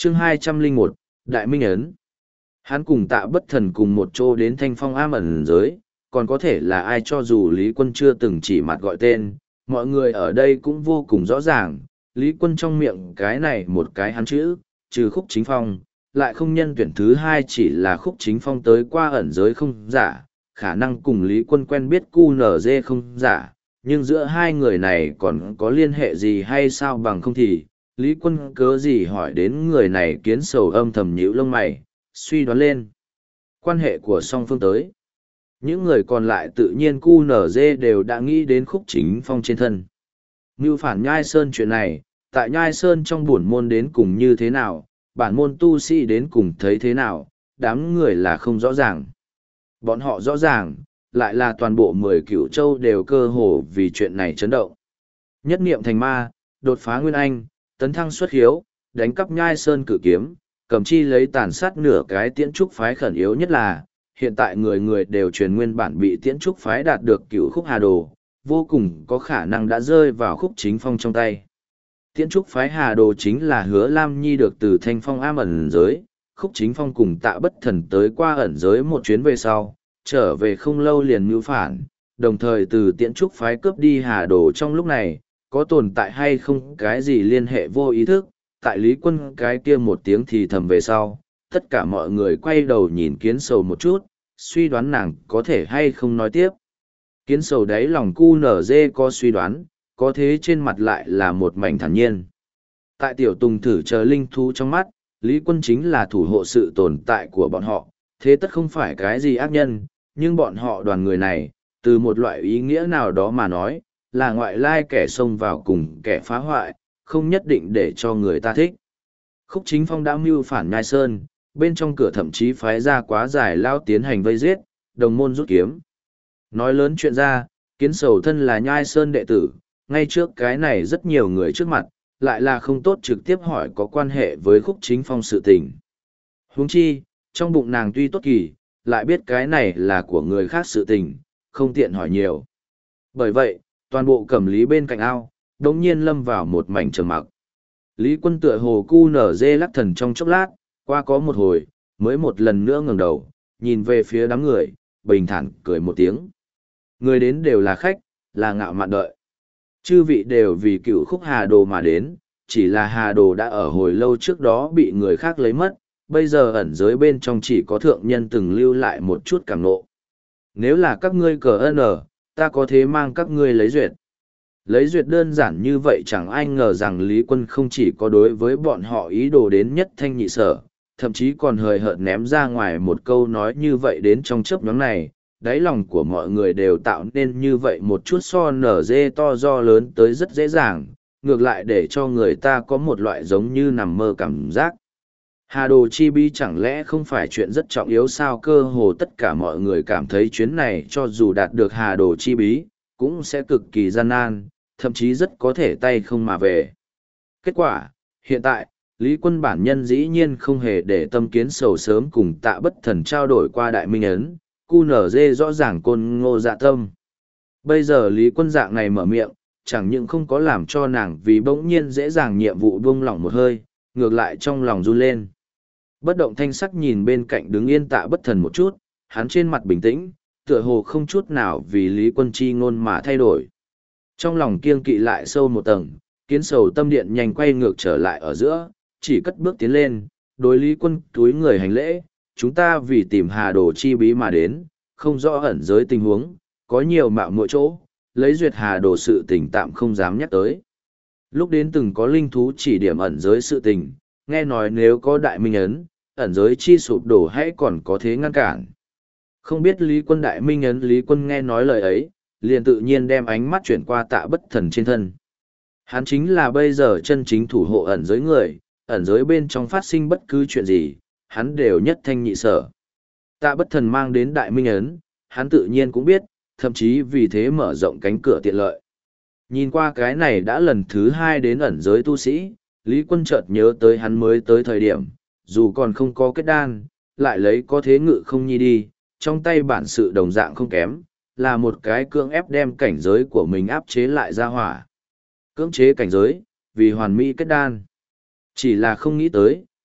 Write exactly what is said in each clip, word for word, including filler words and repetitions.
chương hai trăm lẻ một, Đại Minh Ấn. Hắn cùng Tạ Bất Thần cùng một chỗ đến Thanh Phong Am ẩn giới, còn có thể là ai cho dù Lý Quân chưa từng chỉ mặt gọi tên, mọi người ở đây cũng vô cùng rõ ràng, Lý Quân trong miệng cái này một cái hắn chữ, trừ Khúc Chính Phong, lại không nhân tuyển thứ hai chỉ là Khúc Chính Phong tới qua ẩn giới không giả, khả năng cùng Lý Quân quen biết cu nở dê không giả, nhưng giữa hai người này còn có liên hệ gì hay sao bằng không thì, Lý Quân cớ gì hỏi đến người này kiến sầu âm thầm nhíu lông mày, suy đoán lên quan hệ của song phương tới. Những người còn lại tự nhiên cu nở dê đều đã nghĩ đến Khúc Chính Phong trên thân. Mưu phản Nhai Sơn chuyện này, tại Nhai Sơn trong buồn môn đến cùng như thế nào, bản môn tu sĩ đến cùng thấy thế nào, đám người là không rõ ràng. Bọn họ rõ ràng, lại là toàn bộ mười cửu châu đều cơ hồ vì chuyện này chấn động. Nhất niệm thành ma, đột phá nguyên anh, tấn thăng xuất hiếu, đánh cắp Nhai Sơn cử kiếm, cầm chi lấy tàn sát nửa cái tiễn trúc phái khẩn yếu nhất là, hiện tại người người đều truyền nguyên bản bị tiễn trúc phái đạt được cửu khúc hà đồ, vô cùng có khả năng đã rơi vào Khúc Chính Phong trong tay. Tiễn trúc phái hà đồ chính là Hứa Lam Nhi được từ Thanh Phong Am ẩn giới, Khúc Chính Phong cùng Tạ Bất Thần tới qua ẩn giới một chuyến về sau, trở về không lâu liền mưu phản, đồng thời từ tiễn trúc phái cướp đi hà đồ trong lúc này, có tồn tại hay không cái gì liên hệ vô ý thức, tại Lý Quân cái kia một tiếng thì thầm về sau, tất cả mọi người quay đầu nhìn Kiến Sầu một chút, suy đoán nàng có thể hay không nói tiếp. Kiến Sầu đáy lòng cu nở dê có suy đoán, có thế trên mặt lại là một mảnh thản nhiên. Tại tiểu tùng thử chờ linh thú trong mắt, Lý Quân chính là thủ hộ sự tồn tại của bọn họ, thế tất không phải cái gì ác nhân, nhưng bọn họ đoàn người này, từ một loại ý nghĩa nào đó mà nói, là ngoại lai kẻ xông vào cùng kẻ phá hoại, không nhất định để cho người ta thích. Khúc Chính Phong đã mưu phản Nhai Sơn, bên trong cửa thậm chí phái ra quá giải lao tiến hành vây giết, đồng môn rút kiếm. Nói lớn chuyện ra, Kiến Sầu thân là Nhai Sơn đệ tử, ngay trước cái này rất nhiều người trước mặt, lại là không tốt trực tiếp hỏi có quan hệ với Khúc Chính Phong sự tình. Huống chi, trong bụng nàng tuy tốt kỳ, lại biết cái này là của người khác sự tình, không tiện hỏi nhiều. Bởi vậy, toàn bộ cẩm lý bên cạnh ao, đống nhiên lâm vào một mảnh trầm mặc. Lý Quân tựa hồ cu nở dê lắc thần trong chốc lát, qua có một hồi, mới một lần nữa ngẩng đầu, nhìn về phía đám người, bình thản cười một tiếng. Người đến đều là khách, là ngạo mạn đợi. Chư vị đều vì cựu khúc hà đồ mà đến, chỉ là hà đồ đã ở hồi lâu trước đó bị người khác lấy mất, bây giờ ẩn giới bên trong chỉ có thượng nhân từng lưu lại một chút cảm nộ. Nếu là các ngươi cờ ân ở, ta có thế mang các ngươi lấy duyệt. Lấy duyệt đơn giản như vậy chẳng ai ngờ rằng Lý Quân không chỉ có đối với bọn họ ý đồ đến nhất thanh nhị sở, thậm chí còn hời hợt ném ra ngoài một câu nói như vậy đến trong chớp nhóm này, đáy lòng của mọi người đều tạo nên như vậy một chút so nở dê to do lớn tới rất dễ dàng, ngược lại để cho người ta có một loại giống như nằm mơ cảm giác. Hà đồ chi bí chẳng lẽ không phải chuyện rất trọng yếu sao? Cơ hồ tất cả mọi người cảm thấy chuyến này cho dù đạt được hà đồ chi bí, cũng sẽ cực kỳ gian nan, thậm chí rất có thể tay không mà về. Kết quả, hiện tại, Lý Quân bản nhân dĩ nhiên không hề để tâm Kiến Sầu sớm cùng Tạ Bất Thần trao đổi qua Đại Minh Ấn, cu nở dê rõ ràng côn ngô dạ tâm. Bây giờ Lý Quân dạng này mở miệng, chẳng những không có làm cho nàng vì bỗng nhiên dễ dàng nhiệm vụ buông lỏng một hơi, ngược lại trong lòng run lên. Bất động thanh sắc nhìn bên cạnh đứng yên Tạ Bất Thần một chút, hắn trên mặt bình tĩnh, tựa hồ không chút nào vì Lý Quân chi ngôn mà thay đổi. Trong lòng kiêng kỵ lại sâu một tầng, Kiến Sầu tâm điện nhanh quay ngược trở lại ở giữa, chỉ cất bước tiến lên, đối Lý Quân túi người hành lễ, chúng ta vì tìm hà đồ chi bí mà đến, không rõ ẩn giới tình huống, có nhiều mạo muội chỗ, lấy duyệt hà đồ sự tình tạm không dám nhắc tới. Lúc đến từng có linh thú chỉ điểm ẩn giới sự tình, nghe nói nếu có Đại Minh Ấn, ẩn giới chi sụp đổ hãy còn có thế ngăn cản. Không biết Lý Quân Đại Minh Ấn, Lý Quân nghe nói lời ấy, liền tự nhiên đem ánh mắt chuyển qua Tạ Bất Thần trên thân. Hắn chính là bây giờ chân chính thủ hộ ẩn giới người, ẩn giới bên trong phát sinh bất cứ chuyện gì, hắn đều nhất thanh nhị sở. Tạ Bất Thần mang đến Đại Minh Ấn, hắn tự nhiên cũng biết, thậm chí vì thế mở rộng cánh cửa tiện lợi. Nhìn qua cái này đã lần thứ hai đến ẩn giới tu sĩ, Lý Quân chợt nhớ tới hắn mới tới thời điểm, dù còn không có kết đan, lại lấy có thế ngự không nhi đi, trong tay bản sự đồng dạng không kém, là một cái cưỡng ép đem cảnh giới của mình áp chế lại ra hỏa. Cưỡng chế cảnh giới, vì hoàn mỹ kết đan. Chỉ là không nghĩ tới,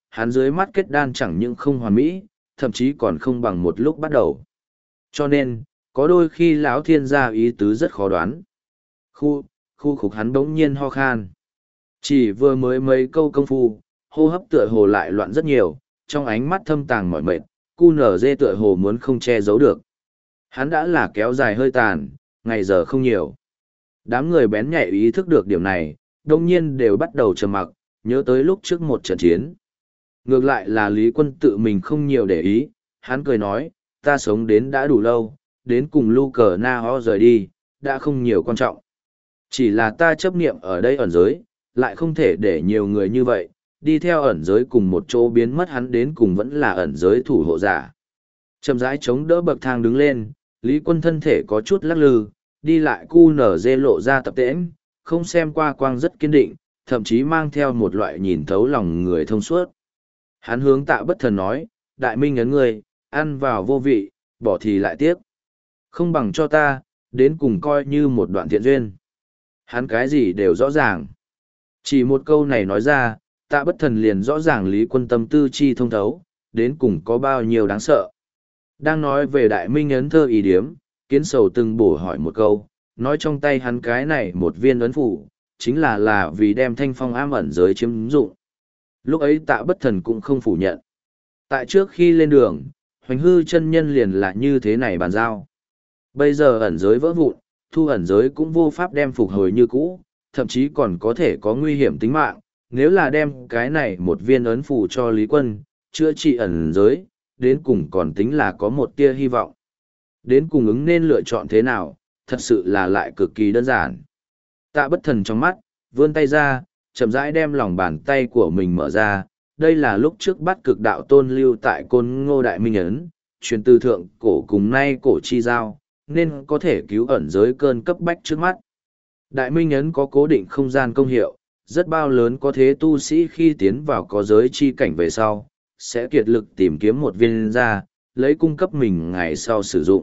hắn dưới mắt kết đan chẳng những không hoàn mỹ, thậm chí còn không bằng một lúc bắt đầu. Cho nên, có đôi khi lão thiên gia ý tứ rất khó đoán. Khu, khu khục hắn bỗng nhiên ho khan. Chỉ vừa mới mấy câu công phu, hô hấp tựa hồ lại loạn rất nhiều, trong ánh mắt thâm tàng mỏi mệt, cu nở dê tựa hồ muốn không che giấu được. Hắn đã là kéo dài hơi tàn, ngày giờ không nhiều. Đám người bén nhạy ý thức được điểm này, đông nhiên đều bắt đầu trầm mặc, nhớ tới lúc trước một trận chiến. Ngược lại là Lý Quân tự mình không nhiều để ý, hắn cười nói, ta sống đến đã đủ lâu, đến cùng lưu cờ na ho rời đi, đã không nhiều quan trọng. Chỉ là ta chấp niệm ở đây ẩn giới, lại không thể để nhiều người như vậy, đi theo ẩn giới cùng một chỗ biến mất hắn đến cùng vẫn là ẩn giới thủ hộ giả. Chậm rãi chống đỡ bậc thang đứng lên, Lý Quân thân thể có chút lắc lư, đi lại cu nở dê lộ ra tập tễnh, không xem qua quang rất kiên định, thậm chí mang theo một loại nhìn thấu lòng người thông suốt. Hắn hướng Tạ Bất Thần nói, đại minh ấn người, ăn vào vô vị, bỏ thì lại tiếc. Không bằng cho ta, đến cùng coi như một đoạn thiện duyên. Hắn cái gì đều rõ ràng. Chỉ một câu này nói ra, Tạ Bất Thần liền rõ ràng Lý Quân tâm tư chi thông thấu, đến cùng có bao nhiêu đáng sợ. Đang nói về đại minh ấn thơ ý điếm, Kiến Sầu từng bổ hỏi một câu, nói trong tay hắn cái này một viên ấn phủ, chính là là vì đem thanh phong ám ẩn giới chiếm dụng. Lúc ấy Tạ Bất Thần cũng không phủ nhận. Tại trước khi lên đường, Hoành Hư chân nhân liền là như thế này bàn giao. Bây giờ ẩn giới vỡ vụn, thu ẩn giới cũng vô pháp đem phục hồi như cũ, thậm chí còn có thể có nguy hiểm tính mạng. Nếu là đem cái này một viên ấn phù cho Lý Quân, chữa trị ẩn giới, đến cùng còn tính là có một tia hy vọng. Đến cùng ứng nên lựa chọn thế nào, thật sự là lại cực kỳ đơn giản. Tạ Bất Thần trong mắt, vươn tay ra, chậm rãi đem lòng bàn tay của mình mở ra. Đây là lúc trước bắt cực đạo tôn lưu tại Côn Ngô Đại Minh Ấn, truyền từ thượng cổ cùng nay cổ chi giao, nên có thể cứu ẩn giới cơn cấp bách trước mắt. Đại Minh Ấn có cố định không gian công hiệu, rất bao lớn có thế tu sĩ khi tiến vào có giới chi cảnh về sau, sẽ kiệt lực tìm kiếm một viên ra, lấy cung cấp mình ngày sau sử dụng.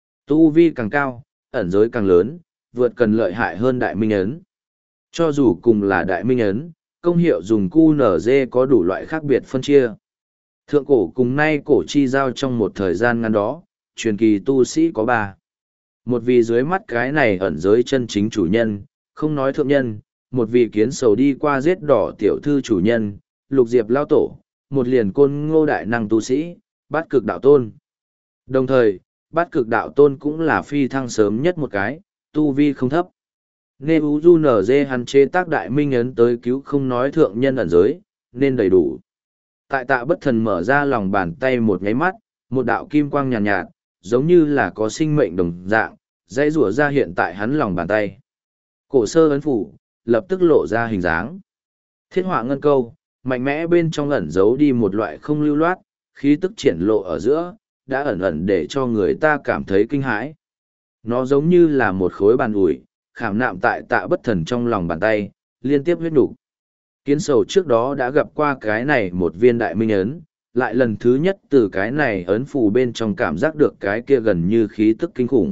Tu vi càng cao, ẩn giới càng lớn, vượt cần lợi hại hơn Đại Minh Ấn. Cho dù cùng là Đại Minh Ấn, công hiệu dùng cu nở dê có đủ loại khác biệt phân chia. Thượng cổ cùng nay cổ chi giao trong một thời gian ngắn đó, truyền kỳ tu sĩ có ba. Một vì dưới mắt cái này ẩn giới chân chính chủ nhân, không nói thượng nhân, một vị Kiến Sầu đi qua giết đỏ tiểu thư chủ nhân, Lục Diệp lao tổ, một liền Côn Ngô đại năng tu sĩ, Bát Cực đạo tôn. Đồng thời, Bát Cực đạo tôn cũng là phi thăng sớm nhất một cái, tu vi không thấp. Nên u du nở dê hắn chế tác Đại Minh Ấn tới cứu không nói thượng nhân ẩn giới, nên đầy đủ. Tại Tạ Bất Thần mở ra lòng bàn tay một nháy mắt, một đạo kim quang nhàn nhạt, nhạt, giống như là có sinh mệnh đồng dạng, dãy rủa ra hiện tại hắn lòng bàn tay. Cổ sơ ấn phủ, lập tức lộ ra hình dáng. Thiết họa ngân câu, mạnh mẽ bên trong ẩn giấu đi một loại không lưu loát, khí tức triển lộ ở giữa, đã ẩn ẩn để cho người ta cảm thấy kinh hãi. Nó giống như là một khối bàn ủi, khảm nạm tại Tạ Bất Thần trong lòng bàn tay, liên tiếp huyết đủ. Kiến Sầu trước đó đã gặp qua cái này một viên Đại Minh Ấn, lại lần thứ nhất từ cái này ấn phù bên trong cảm giác được cái kia gần như khí tức kinh khủng.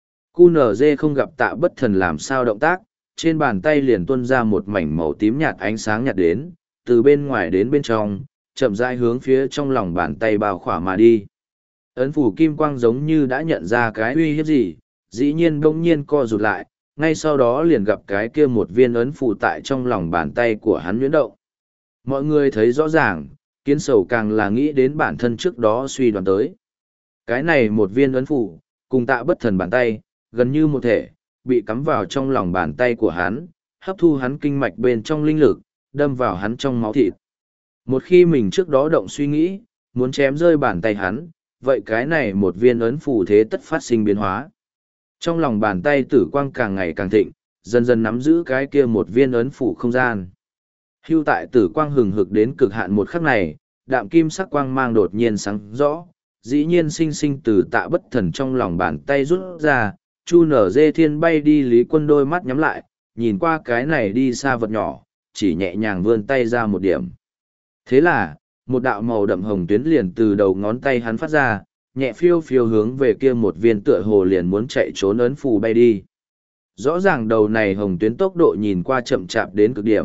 cu nở dê không gặp Tạ Bất Thần làm sao động tác, trên bàn tay liền tuôn ra một mảnh màu tím nhạt ánh sáng nhạt đến, từ bên ngoài đến bên trong, chậm rãi hướng phía trong lòng bàn tay bao khỏa mà đi. Ấn phủ kim quang giống như đã nhận ra cái uy hiếp gì, dĩ nhiên bỗng nhiên co rụt lại, ngay sau đó liền gặp cái kia một viên ấn phủ tại trong lòng bàn tay của hắn nhuyễn động. Mọi người thấy rõ ràng, Kiến Sầu càng là nghĩ đến bản thân trước đó suy đoán tới. Cái này một viên ấn phủ, cùng Tạ Bất Thần bàn tay, gần như một thể, bị cắm vào trong lòng bàn tay của hắn, hấp thu hắn kinh mạch bên trong linh lực, đâm vào hắn trong máu thịt. Một khi mình trước đó động suy nghĩ, muốn chém rơi bàn tay hắn, vậy cái này một viên ấn phù thế tất phát sinh biến hóa. Trong lòng bàn tay tử quang càng ngày càng thịnh, dần dần nắm giữ cái kia một viên ấn phù không gian. Hưu tại tử quang hừng hực đến cực hạn một khắc này, đạm kim sắc quang mang đột nhiên sáng rõ, dĩ nhiên sinh sinh từ Tạ Bất Thần trong lòng bàn tay rút ra, chu nở dê thiên bay đi Lý Quân đôi mắt nhắm lại, nhìn qua cái này đi xa vật nhỏ, chỉ nhẹ nhàng vươn tay ra một điểm. Thế là, một đạo màu đậm hồng tuyến liền từ đầu ngón tay hắn phát ra, nhẹ phiêu phiêu hướng về kia một viên tựa hồ liền muốn chạy trốn ấn phù bay đi. Rõ ràng đầu này hồng tuyến tốc độ nhìn qua chậm chạp đến cực điểm,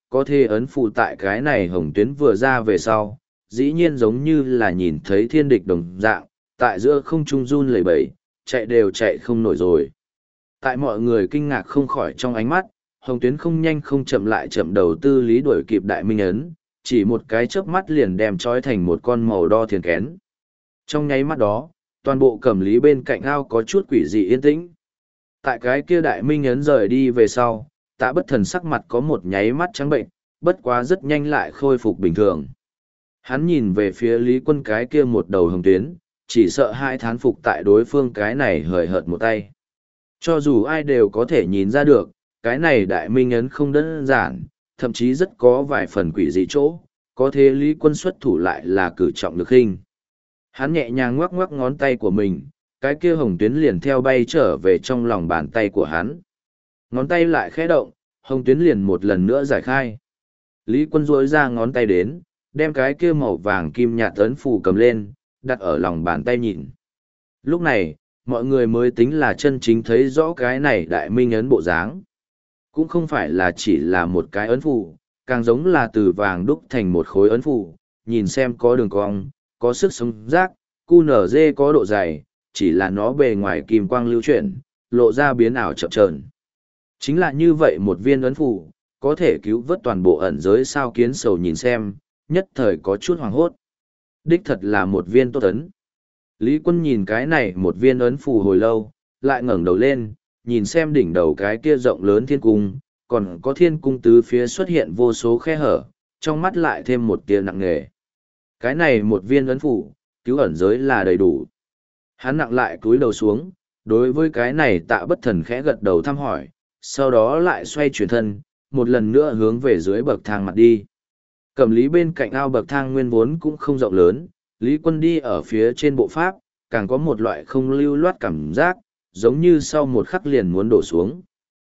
có thể ấn phù tại cái này hồng tuyến vừa ra về sau, dĩ nhiên giống như là nhìn thấy thiên địch đồng dạng, tại giữa không trung run lẩy bẩy, chạy đều chạy không nổi rồi. Tại mọi người kinh ngạc không khỏi trong ánh mắt, hồng tuyến không nhanh không chậm lại chậm đầu tư lý đuổi kịp đại minh ấn, chỉ một cái chớp mắt liền đem trói thành một con màu đo thiền kén. Trong nháy mắt đó, toàn bộ cẩm lý bên cạnh ao có chút quỷ dị yên tĩnh. Tại cái kia đại minh ấn rời đi về sau, Tạ Bất Thần sắc mặt có một nháy mắt trắng bệnh, bất quá rất nhanh lại khôi phục bình thường. Hắn nhìn về phía Lý Quân cái kia một đầu hồng tuyến, chỉ sợ hai thán phục tại đối phương cái này hời hợt một tay. Cho dù ai đều có thể nhìn ra được, cái này đại minh ấn không đơn giản, thậm chí rất có vài phần quỷ dị chỗ, có thế Lý Quân xuất thủ lại là cử trọng lực hình. Hắn nhẹ nhàng ngoắc ngoắc ngón tay của mình, cái kia hồng tuyến liền theo bay trở về trong lòng bàn tay của hắn. Ngón tay lại khẽ động, hồng tuyến liền một lần nữa giải khai. Lý Quân duỗi ra ngón tay đến, đem cái kia màu vàng kim nhạt ấn phù cầm lên, đặt ở lòng bàn tay nhìn. Lúc này, mọi người mới tính là chân chính thấy rõ cái này đại minh ấn bộ dáng. Cũng không phải là chỉ là một cái ấn phù, càng giống là từ vàng đúc thành một khối ấn phù, nhìn xem có đường cong, có sức sống giác, cu nở dê có độ dày, chỉ là nó bề ngoài kim quang lưu chuyển, lộ ra biến ảo chập chờn. Chính là như vậy một viên ấn phù, có thể cứu vớt toàn bộ ẩn giới sao Kiến Sầu nhìn xem, nhất thời có chút hoảng hốt. Đích thật là một viên tốt ấn. Lý Quân nhìn cái này một viên ấn phù hồi lâu, lại ngẩng đầu lên, nhìn xem đỉnh đầu cái kia rộng lớn thiên cung, còn có thiên cung tứ phía xuất hiện vô số khe hở, trong mắt lại thêm một tia nặng nề. Cái này một viên ấn phù, cứu ẩn giới là đầy đủ. Hắn nặng lại cúi đầu xuống, đối với cái này Tạ Bất Thần khẽ gật đầu thăm hỏi, sau đó lại xoay chuyển thân, một lần nữa hướng về dưới bậc thang mặt đi. Cẩm lý bên cạnh ao bậc thang nguyên vốn cũng không rộng lớn, Lý Quân đi ở phía trên bộ pháp, càng có một loại không lưu loát cảm giác, giống như sau một khắc liền muốn đổ xuống.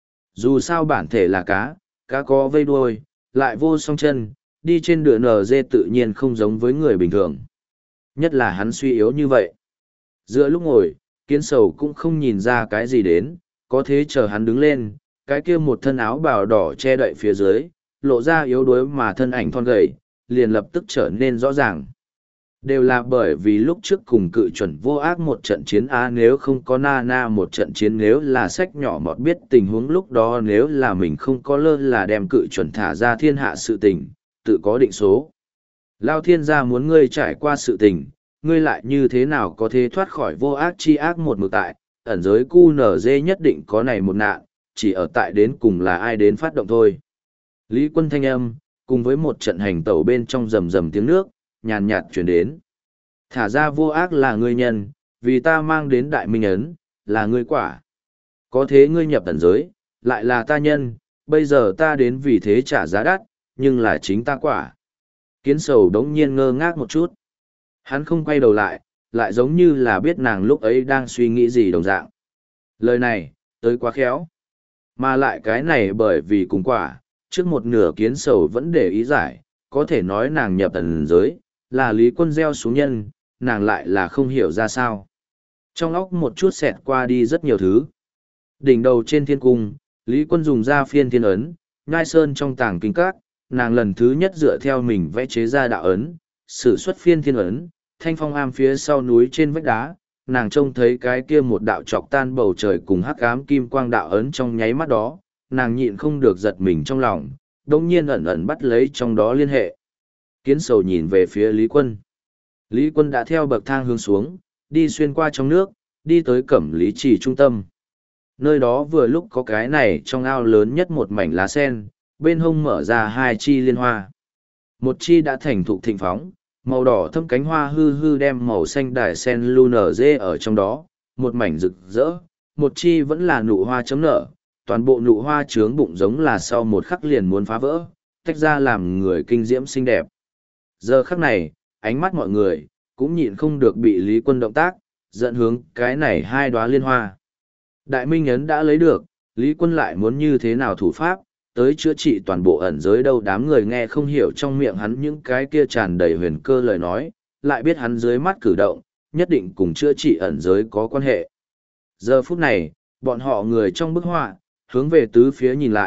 Dù sao bản thể là cá, cá có vây đuôi, lại vô song chân, đi trên đường nờ dê tự nhiên không giống với người bình thường. Nhất là hắn suy yếu như vậy. Giữa lúc ngồi, Kiến Sầu cũng không nhìn ra cái gì đến, có thế chờ hắn đứng lên, cái kia một thân áo bào đỏ che đậy phía dưới, lộ ra yếu đuối mà thân ảnh thon gầy, liền lập tức trở nên rõ ràng. Đều là bởi vì lúc trước cùng cự chuẩn vô ác một trận chiến á nếu không có na na một trận chiến nếu là sách nhỏ mọt biết tình huống lúc đó nếu là mình không có lơ là đem cự chuẩn thả ra thiên hạ sự tình, tự có định số. Lao thiên gia muốn ngươi trải qua sự tình, ngươi lại như thế nào có thể thoát khỏi vô ác chi ác một mực tại, ẩn giới cu nở dê nhất định có này một nạn, chỉ ở tại đến cùng là ai đến phát động thôi. Lý Quân thanh âm, cùng với một trận hành tẩu bên trong rầm rầm tiếng nước, nhàn nhạt chuyển đến. Thả ra vô ác là ngươi nhân, vì ta mang đến đại minh ấn, là ngươi quả. Có thế ngươi nhập ẩn giới, lại là ta nhân, bây giờ ta đến vì thế trả giá đắt, nhưng là chính ta quả. Kiến Sầu đống nhiên ngơ ngác một chút. Hắn không quay đầu lại, lại giống như là biết nàng lúc ấy đang suy nghĩ gì đồng dạng. Lời này, tới quá khéo. Mà lại cái này bởi vì cùng quả, trước một nửa Kiến Sầu vẫn để ý giải, có thể nói nàng nhập ẩn giới, là Lý Quân gieo xuống nhân, nàng lại là không hiểu ra sao. Trong óc một chút xẹt qua đi rất nhiều thứ. Đỉnh đầu trên thiên cung, Lý Quân dùng ra phiên thiên ấn, ngai sơn trong tàng kinh các, nàng lần thứ nhất dựa theo mình vẽ chế ra đạo ấn, sử xuất phiên thiên ấn, thanh phong am phía sau núi trên vách đá, nàng trông thấy cái kia một đạo chọc tan bầu trời cùng hắc ám kim quang đạo ấn trong nháy mắt đó, nàng nhịn không được giật mình trong lòng, đồng nhiên ẩn ẩn bắt lấy trong đó liên hệ. Kiến Sầu nhìn về phía Lý Quân. Lý Quân đã theo bậc thang hướng xuống, đi xuyên qua trong nước, đi tới Cẩm Lý Trì trung tâm. Nơi đó vừa lúc có cái này trong ao lớn nhất một mảnh lá sen, bên hông mở ra hai chi liên hoa. Một chi đã thành thục thịnh phóng, màu đỏ thâm cánh hoa hư hư đem màu xanh đài sen lu nở dê ở trong đó, một mảnh rực rỡ, một chi vẫn là nụ hoa chấm nở, toàn bộ nụ hoa trướng bụng giống là sau một khắc liền muốn phá vỡ, tách ra làm người kinh diễm xinh đẹp. Giờ khắc này, ánh mắt mọi người, cũng nhịn không được bị Lý Quân động tác, dẫn hướng cái này hai đóa liên hoa. Đại minh ấn đã lấy được, Lý Quân lại muốn như thế nào thủ pháp, tới chữa trị toàn bộ ẩn giới đâu đám người nghe không hiểu trong miệng hắn những cái kia tràn đầy huyền cơ lời nói, lại biết hắn dưới mắt cử động, nhất định cùng chữa trị ẩn giới có quan hệ. Giờ phút này, bọn họ người trong bức họa, hướng về tứ phía nhìn lại,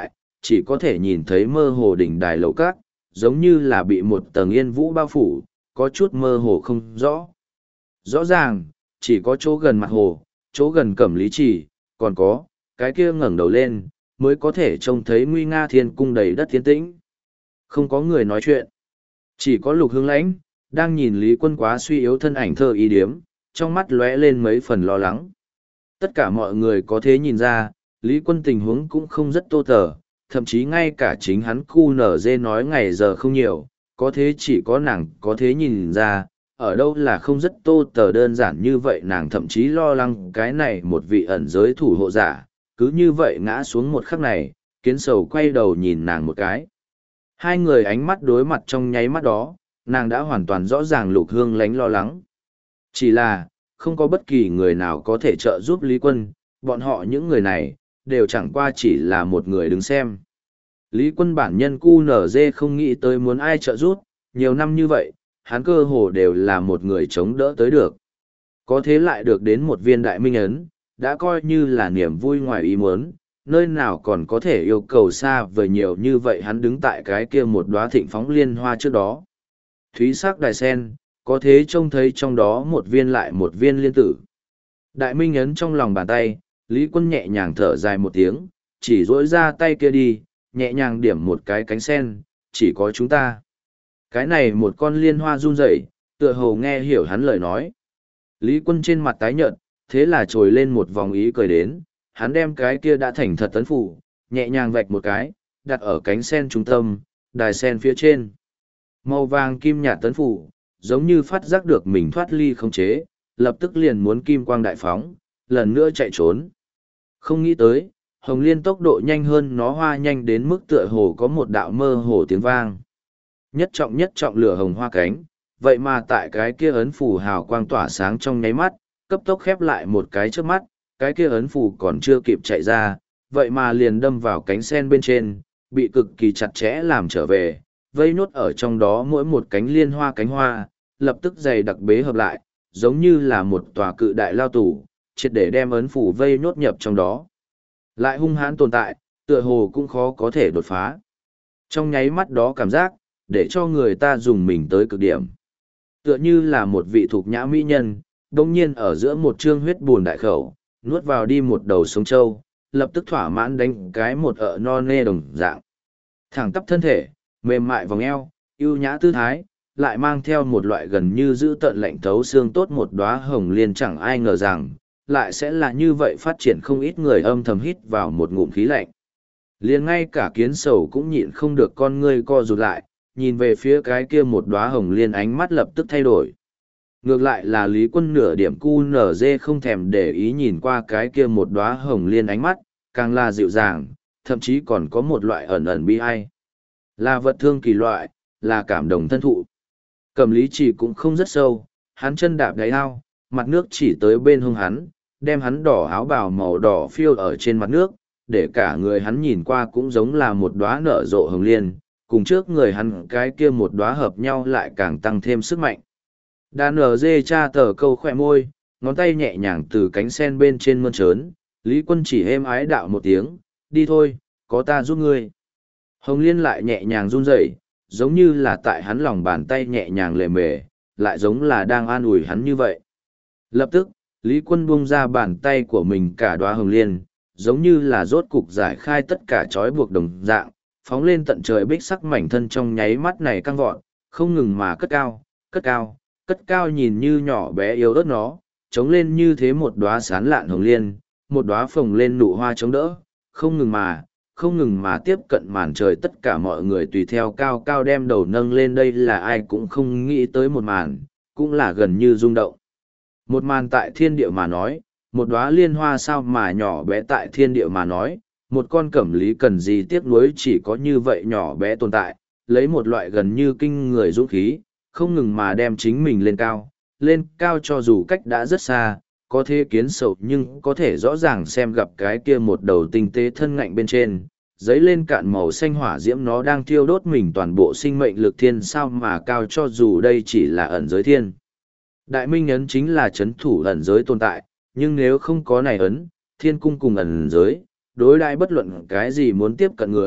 chỉ có thể nhìn thấy mơ hồ đỉnh đài lầu cát, giống như là bị một tầng yên vũ bao phủ, có chút mơ hồ không rõ. Rõ ràng, chỉ có chỗ gần mặt hồ, chỗ gần Cẩm Lý Chỉ, còn có, cái kia ngẩng đầu lên, mới có thể trông thấy nguy nga thiên cung đầy đất thiên tĩnh. Không có người nói chuyện. Chỉ có Lục Hương Lãnh, đang nhìn Lý Quân quá suy yếu thân ảnh thơ y điếm, trong mắt lóe lên mấy phần lo lắng. Tất cả mọi người có thể nhìn ra, Lý Quân tình huống cũng không rất tô tờ, thậm chí ngay cả chính hắn cu nở dê nói ngày giờ không nhiều, có thế chỉ có nàng có thế nhìn ra, ở đâu là không rất tô tờ đơn giản như vậy, nàng thậm chí lo lắng cái này một vị ẩn giới thủ hộ giả, cứ như vậy ngã xuống một khắc này, kiến sầu quay đầu nhìn nàng một cái. Hai người ánh mắt đối mặt trong nháy mắt đó, nàng đã hoàn toàn rõ ràng Lục Hương Lánh lo lắng. Chỉ là, không có bất kỳ người nào có thể trợ giúp Lý Quân, bọn họ những người này, đều chẳng qua chỉ là một người đứng xem. Lý Quân bản nhân cu nở dê không nghĩ tới muốn ai trợ giúp, nhiều năm như vậy, hắn cơ hồ đều là một người chống đỡ tới được. Có thế lại được đến một viên đại minh ấn, đã coi như là niềm vui ngoài ý muốn, nơi nào còn có thể yêu cầu xa vời nhiều như vậy, hắn đứng tại cái kia một đóa thịnh phóng liên hoa trước đó. Thúy sắc đài sen, có thế trông thấy trong đó một viên lại một viên liên tử. Đại minh ấn trong lòng bàn tay, Lý Quân nhẹ nhàng thở dài một tiếng, chỉ duỗi ra tay kia đi, nhẹ nhàng điểm một cái cánh sen, chỉ có chúng ta. Cái này một con liên hoa run rẩy, tựa hồ nghe hiểu hắn lời nói. Lý Quân trên mặt tái nhợt, thế là trồi lên một vòng ý cười đến, hắn đem cái kia đã thành thật tấn phủ, nhẹ nhàng vạch một cái, đặt ở cánh sen trung tâm, đài sen phía trên. Màu vàng kim nhạt tấn phủ, giống như phát giác được mình thoát ly khống chế, lập tức liền muốn kim quang đại phóng, lần nữa chạy trốn. Không nghĩ tới, hồng liên tốc độ nhanh hơn nó hoa nhanh đến mức tựa hồ có một đạo mơ hồ tiếng vang. Nhất trọng nhất trọng lửa hồng hoa cánh, vậy mà tại cái kia ấn phủ hào quang tỏa sáng trong nháy mắt, cấp tốc khép lại một cái trước mắt, cái kia ấn phủ còn chưa kịp chạy ra, vậy mà liền đâm vào cánh sen bên trên, bị cực kỳ chặt chẽ làm trở về, vây nốt ở trong đó mỗi một cánh liên hoa cánh hoa, lập tức dày đặc bế hợp lại, giống như là một tòa cự đại lao tù, triệt để đem ấn phủ vây nốt nhập trong đó. Lại hung hãn tồn tại, tựa hồ cũng khó có thể đột phá. Trong nháy mắt đó cảm giác, để cho người ta dùng mình tới cực điểm. Tựa như là một vị thuộc nhã mỹ nhân, đồng nhiên ở giữa một trương huyết buồn đại khẩu, nuốt vào đi một đầu sống trâu, lập tức thỏa mãn đánh cái một ợ no nê đồng dạng. Thẳng tắp thân thể, mềm mại vòng eo, ưu nhã tư thái, lại mang theo một loại gần như giữ tận lạnh thấu xương tốt một đóa hồng liên, chẳng ai ngờ rằng, lại sẽ là như vậy, phát triển không ít người âm thầm hít vào một ngụm khí lạnh. Liền ngay cả kiến sầu cũng nhịn không được con ngươi co rụt lại, nhìn về phía cái kia một đóa hồng liên, ánh mắt lập tức thay đổi. Ngược lại là Lý Quân nửa điểm cu nở dê không thèm để ý nhìn qua cái kia một đóa hồng liên, ánh mắt, càng là dịu dàng, thậm chí còn có một loại ẩn ẩn bi ai. Là vật thương kỳ loại, là cảm động thân thụ. Cẩm Lý Chỉ cũng không rất sâu, hắn chân đạp đáy ao, mặt nước chỉ tới bên hông hắn, đem hắn đỏ áo bào màu đỏ phiêu ở trên mặt nước, để cả người hắn nhìn qua cũng giống là một đóa nở rộ hồng liên, cùng trước người hắn cái kia một đóa hợp nhau lại càng tăng thêm sức mạnh. Đàn ở dê cha tờ câu khỏe môi, ngón tay nhẹ nhàng từ cánh sen bên trên mơn trớn, Lý Quân chỉ êm ái đạo một tiếng, đi thôi, có ta giúp ngươi. Hồng liên lại nhẹ nhàng run rẩy, giống như là tại hắn lòng bàn tay nhẹ nhàng lề mề, lại giống là đang an ủi hắn như vậy. Lập tức, Lý Quân buông ra bàn tay của mình, cả đóa hồng liên, giống như là rốt cục giải khai tất cả trói buộc đồng dạng, phóng lên tận trời, bích sắc mảnh thân trong nháy mắt này căng vọt, không ngừng mà cất cao, cất cao, cất cao, nhìn như nhỏ bé yếu ớt nó, chống lên như thế một đóa sán lạn hồng liên, một đóa phồng lên nụ hoa chống đỡ, không ngừng mà, không ngừng mà tiếp cận màn trời, tất cả mọi người tùy theo cao cao đem đầu nâng lên, đây là ai cũng không nghĩ tới một màn, cũng là gần như rung động. Một màn tại thiên địa mà nói, một đóa liên hoa sao mà nhỏ bé tại thiên địa mà nói, một con Cẩm Lý cần gì tiếc nuối chỉ có như vậy nhỏ bé tồn tại, lấy một loại gần như kinh người dũng khí, không ngừng mà đem chính mình lên cao, lên cao cho dù cách đã rất xa, có thể kiến sầu nhưng có thể rõ ràng xem gặp cái kia một đầu tinh tế thân ngạnh bên trên, giấy lên cạn màu xanh hỏa diễm, nó đang thiêu đốt mình toàn bộ sinh mệnh lực, thiên sao mà cao cho dù đây chỉ là ẩn giới thiên. Đại minh ấn chính là chấn thủ ẩn giới tồn tại, nhưng nếu không có này ấn, thiên cung cùng ẩn giới, đối đãi bất luận cái gì muốn tiếp cận người,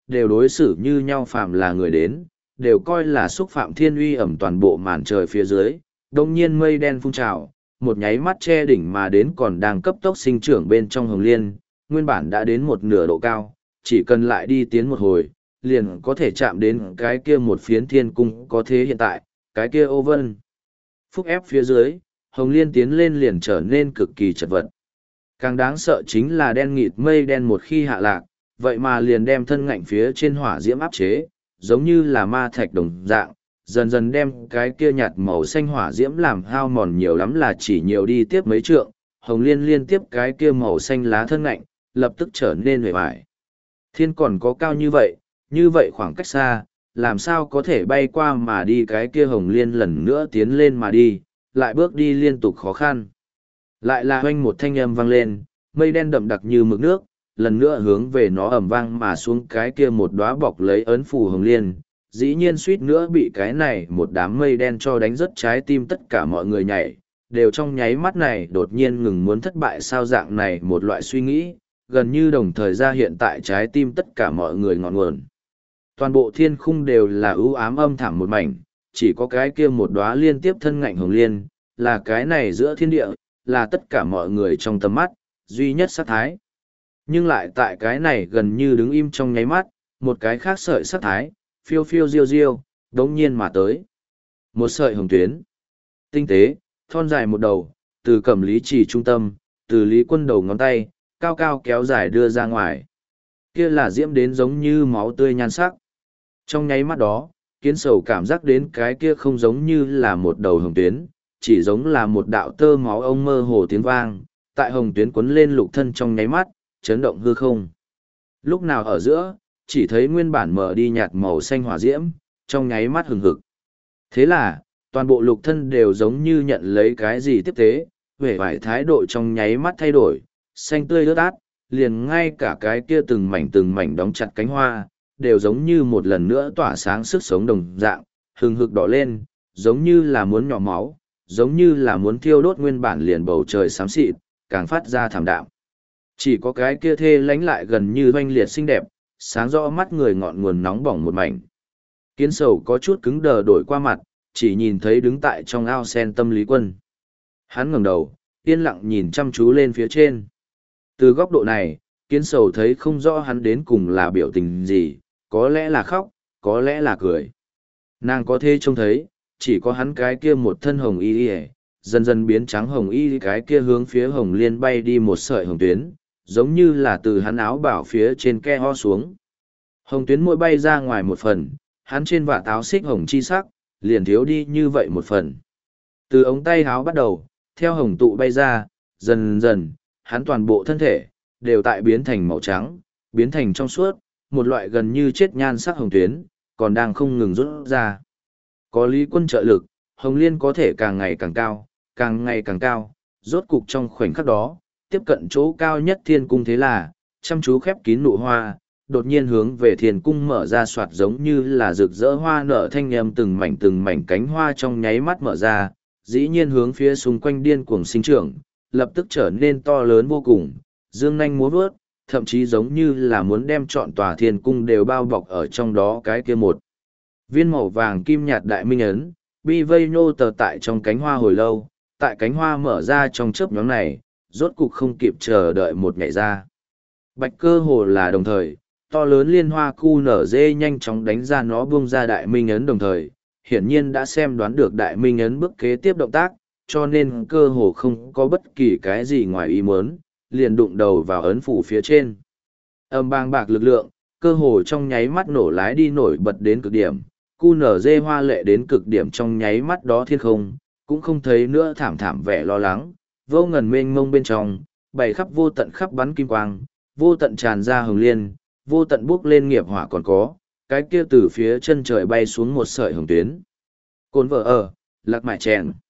đều đối xử như nhau phàm là người đến, đều coi là xúc phạm thiên uy ẩm toàn bộ màn trời phía dưới, đông nhiên mây đen phun trào, một nháy mắt che đỉnh mà đến còn đang cấp tốc sinh trưởng bên trong hồng liên, nguyên bản đã đến một nửa độ cao, chỉ cần lại đi tiến một hồi, liền có thể chạm đến cái kia một phiến thiên cung có thế hiện tại, cái kia ô vân. Phúc ép phía dưới, hồng liên tiến lên liền trở nên cực kỳ chật vật. Càng đáng sợ chính là đen nghịt mây đen một khi hạ lạc, vậy mà liền đem thân ngạnh phía trên hỏa diễm áp chế, giống như là ma thạch đồng dạng, dần dần đem cái kia nhạt màu xanh hỏa diễm làm hao mòn nhiều lắm là chỉ nhiều đi tiếp mấy trượng, hồng liên liên tiếp cái kia màu xanh lá thân ngạnh, lập tức trở nên huệ vải. Thiên còn có cao như vậy, như vậy khoảng cách xa, làm sao có thể bay qua mà đi cái kia hồng liên lần nữa tiến lên mà đi, lại bước đi liên tục khó khăn. Lại là hoanh một thanh âm vang lên, mây đen đậm đặc như mực nước, lần nữa hướng về nó ầm vang mà xuống cái kia một đóa bọc lấy ấn phù hồng liên, dĩ nhiên suýt nữa bị cái này một đám mây đen cho đánh rớt trái tim tất cả mọi người nhảy, đều trong nháy mắt này đột nhiên ngừng muốn thất bại sao dạng này một loại suy nghĩ, gần như đồng thời ra hiện tại trái tim tất cả mọi người ngọn nguồn. Toàn bộ thiên khung đều là ưu ám âm thẳm một mảnh, chỉ có cái kia một đóa liên tiếp thân ngạnh hồng liên, là cái này giữa thiên địa, là tất cả mọi người trong tầm mắt, duy nhất sát thái. Nhưng lại tại cái này gần như đứng im trong nháy mắt, một cái khác sợi sát thái, phiêu phiêu diêu diêu, đống nhiên mà tới. Một sợi hồng tuyến, tinh tế, thon dài một đầu, từ cẩm lý chỉ trung tâm, từ lý quân đầu ngón tay, cao cao kéo dài đưa ra ngoài. Kia là diễm đến giống như máu tươi nhan sắc. Trong nháy mắt đó, kiến sầu cảm giác đến cái kia không giống như là một đầu hồng tuyến, chỉ giống là một đạo tơ máu ông mơ hồ tiếng vang, tại hồng tuyến quấn lên lục thân trong nháy mắt, chấn động hư không. Lúc nào ở giữa, chỉ thấy nguyên bản mở đi nhạt màu xanh hỏa diễm, trong nháy mắt hừng hực. Thế là, toàn bộ lục thân đều giống như nhận lấy cái gì tiếp tế, vẻ vải thái độ trong nháy mắt thay đổi, xanh tươi ướt át, liền ngay cả cái kia từng mảnh từng mảnh đóng chặt cánh hoa, đều giống như một lần nữa tỏa sáng sức sống đồng dạng, hừng hực đỏ lên, giống như là muốn nhỏ máu, giống như là muốn thiêu đốt nguyên bản liền bầu trời xám xịt, càng phát ra thảm đạm. Chỉ có cái kia thê lánh lại gần như oanh liệt xinh đẹp, sáng rõ mắt người ngọn nguồn nóng bỏng một mảnh. Kiến sầu có chút cứng đờ đổi qua mặt, chỉ nhìn thấy đứng tại trong ao sen tâm lý quân. Hắn ngẩng đầu, yên lặng nhìn chăm chú lên phía trên. Từ góc độ này, kiến sầu thấy không rõ hắn đến cùng là biểu tình gì, có lẽ là khóc, có lẽ là cười. Nàng có thể trông thấy, chỉ có hắn cái kia một thân hồng y y, dần dần biến trắng hồng y cái kia hướng phía hồng liên bay đi một sợi hồng tuyến, giống như là từ hắn áo bảo phía trên ke ho xuống. Hồng tuyến mỗi bay ra ngoài một phần, hắn trên vạt áo xích hồng chi sắc, liền thiếu đi như vậy một phần. Từ ống tay áo bắt đầu, theo hồng tụ bay ra, dần dần, hắn toàn bộ thân thể, đều tại biến thành màu trắng, biến thành trong suốt, một loại gần như chết nhan sắc hồng tuyến, còn đang không ngừng rút ra. Có lý quân trợ lực, hồng liên có thể càng ngày càng cao, càng ngày càng cao, rốt cục trong khoảnh khắc đó, tiếp cận chỗ cao nhất thiên cung thế là, chăm chú khép kín nụ hoa, đột nhiên hướng về thiên cung mở ra soạt giống như là rực rỡ hoa nở thanh âm từng mảnh từng mảnh cánh hoa trong nháy mắt mở ra, dĩ nhiên hướng phía xung quanh điên cuồng sinh trưởng, lập tức trở nên to lớn vô cùng, dương nanh múa vớt, thậm chí giống như là muốn đem trọn tòa thiên cung đều bao bọc ở trong đó cái kia một. Viên màu vàng kim nhạt đại minh ấn, bi vây nhô tờ tại trong cánh hoa hồi lâu, tại cánh hoa mở ra trong chớp nhóm này, rốt cục không kịp chờ đợi một ngày ra. Bạch cơ hồ là đồng thời, to lớn liên hoa khu nở dê nhanh chóng đánh ra nó buông ra đại minh ấn đồng thời, hiển nhiên đã xem đoán được đại minh ấn bước kế tiếp động tác, cho nên cơ hồ không có bất kỳ cái gì ngoài ý muốn, liền đụng đầu vào ấn phủ phía trên. Âm bang bạc lực lượng, cơ hồ trong nháy mắt nổ lái đi nổi bật đến cực điểm, cu nở dê hoa lệ đến cực điểm trong nháy mắt đó thiên không, cũng không thấy nữa thảm thảm vẻ lo lắng, vô ngần mênh mông bên trong, bày khắp vô tận khắp bắn kim quang, vô tận tràn ra hồng liên, vô tận bước lên nghiệp hỏa còn có, cái kia từ phía chân trời bay xuống một sợi hồng tuyến. Cồn vợ ở, lạc mại chèn.